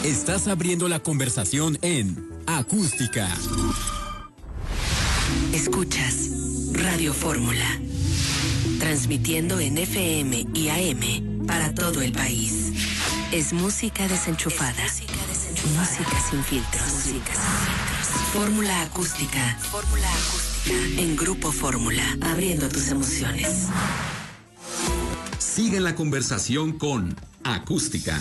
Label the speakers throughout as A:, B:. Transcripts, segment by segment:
A: Estás abriendo la conversación en Acústica.
B: Escuchas Radio Fórmula, transmitiendo en FM y AM para todo el país. Es música desenchufada. Música sin filtros. Fórmula Acústica. En Grupo Fórmula, abriendo tus emociones.
A: Sigue la conversación con Acústica.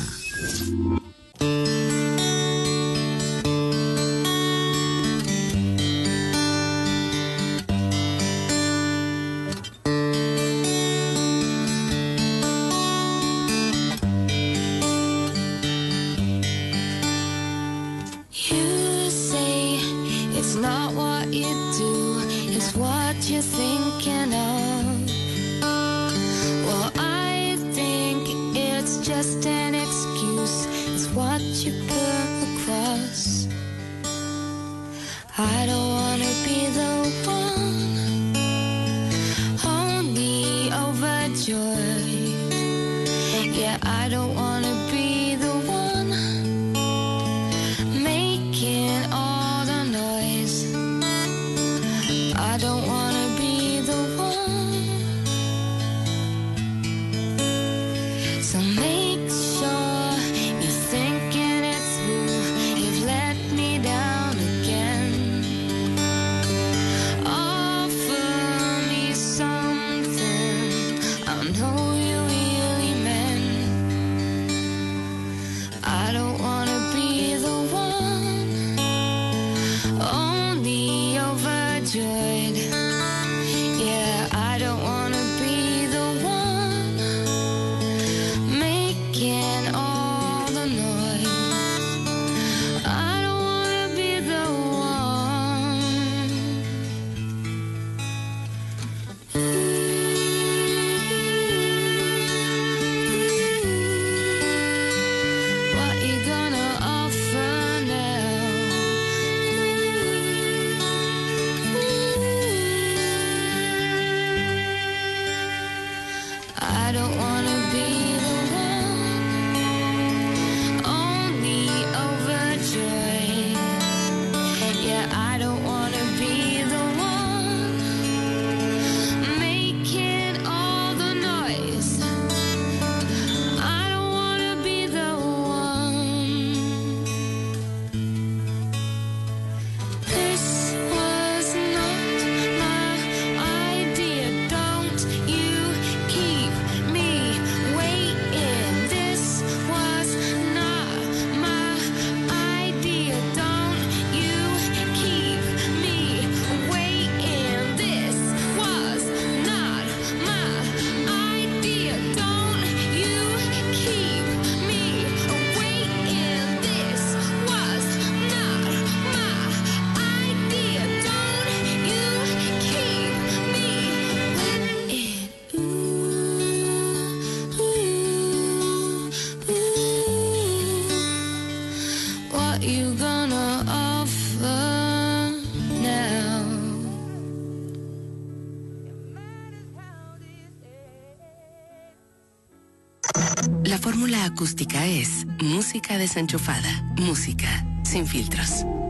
B: La fórmula acústica es música desenchufada, música sin filtros.